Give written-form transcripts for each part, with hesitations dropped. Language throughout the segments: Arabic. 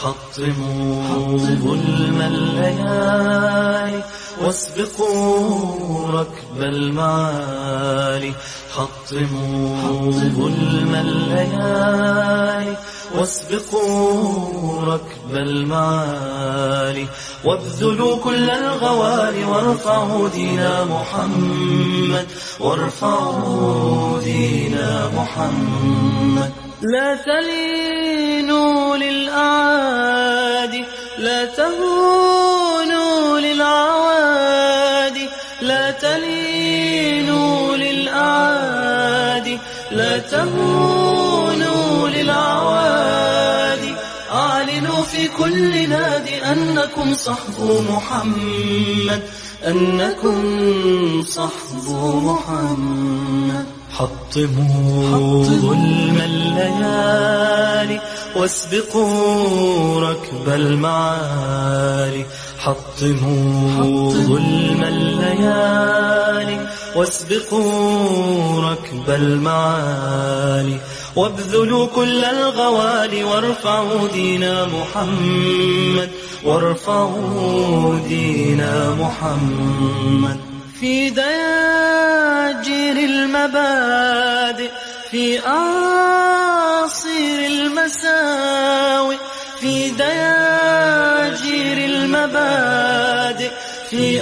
حطموا ظلم الليالي واسبقوا ركب المعالي. حطموا ظلم الليالي واسبقوا ركب المعالي. وابذلوا كل الغوالي وارفعوا دين محمد، وارفعوا دين محمد. لا تلينوا للأعادي، لا تهونوا للعوادي. لا تلينوا للأعادي، لا تهونوا للعوادي. أعلنوا في كل نادي أنكم صحب محمد، أنكم صحب محمد. حطموا ظلم الليالي واسبقوا ركب المعالي. حطموا ظلم الليالي واسبقوا ركب المعالي. وابذلوا كل الغوالي وارفعوا دين محمد، وارفعوا دين محمد. في دياجير المبادئ، في أعاصير المساوئ. في دياجير المبادئ، في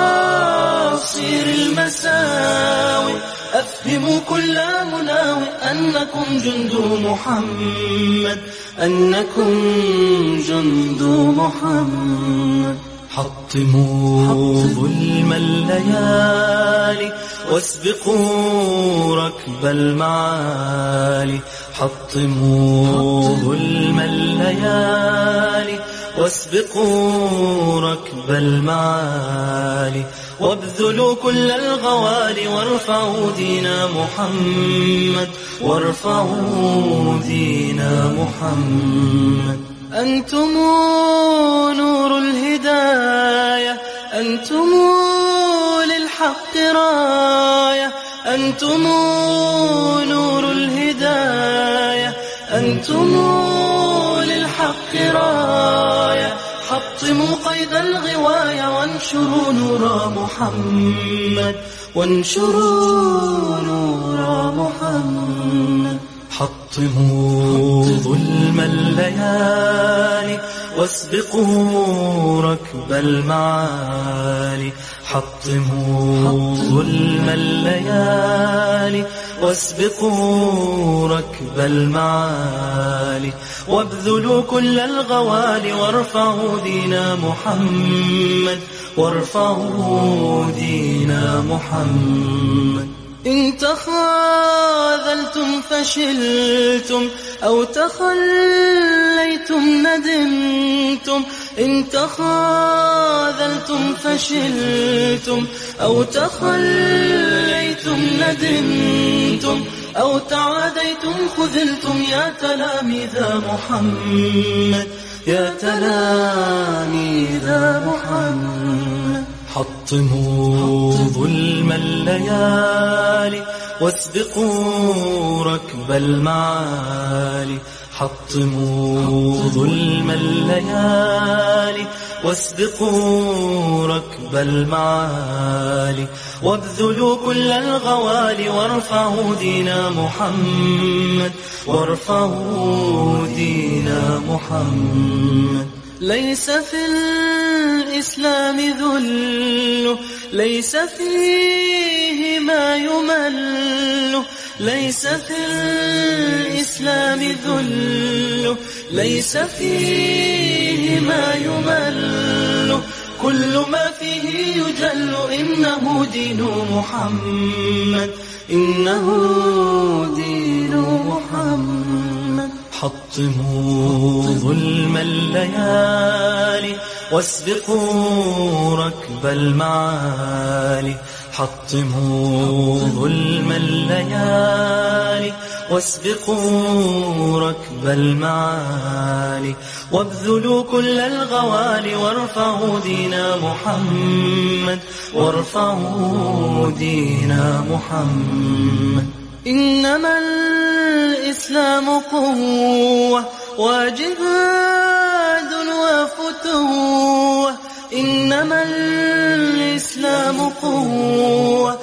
أعاصير المساوئ. أفهموا كل مناوئ أنكم جند محمد، أنكم جند محمد. حطموا ظلم الليالي واسبقوا ركب المعالي. حطموا ظلم الليالي واسبقوا ركب المعالي. وابذلوا كل الغوالي وارفعوا دين محمد، وارفعوا دين محمد. أنتم نور الهداية، أنتم للحق راية. أنتم نور الهداية، أنتم للحق راية. حطموا قيد الغواية وانشروا نور محمد، وانشروا نور محمد. حطموا ظلم الليالي واسبقوا ركب المعالي. حطموا ظلم الليالي واسبقوا ركب المعالي. وابذلوا كل الغوالي وارفعوا دين محمد، وارفعوا دين محمد. إن تخاذلتم فشلتم أو تخليتم ندمتم. إن تخاذلتم فشلتم أو تخليتم ندمتم، أو تعاديتم خذلتم. يا تلاميذ محمد، يا تلاميذ محمد. حطموا ظلم الليالي واسبقوا ركب المعالي. حطموا ظلم الليالي واسبقوا ركب المعالي. وابذلوا كل الغوالي وارفعوا دين محمد، وارفعوا دين محمد. ليس في الإسلام ذل، ليس فيه ما يمل. ليس في الإسلام ذل، ليس فيه ما يمل. كل ما فيه يجل إنه دين محمد، إنه دين محمد. حطموا ظلم الليالي واسبقوا ركب المعالي. حطموا ظلم الليالي واسبقوا ركب المعالي. وابذلوا كل الغوالي وارفعوا دين محمد، وارفعوا دين محمد. إنما الإسلام قوة وجهاد إنما الإسلام قوة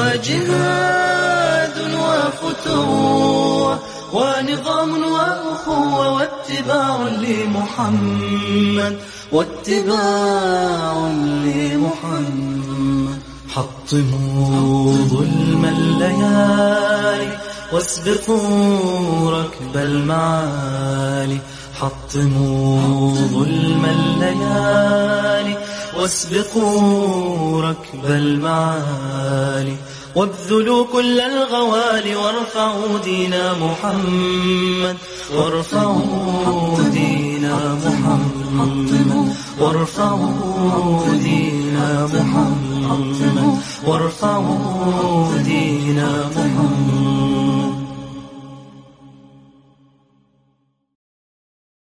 وجهاد وفتوة ونظام وأخوة واتباع لمحمد واتباع لمحمد. حطموا ظلم الليالي واسبقوا ركب المعالي. حطموا ظلم الليالي واسبقوا ركب المعالي. وابذلوا كل الغوالي وارفعوا دين محمد. وارفعوا دين محمد. وارفعوا دين محمد. وارفعوا دين محمد.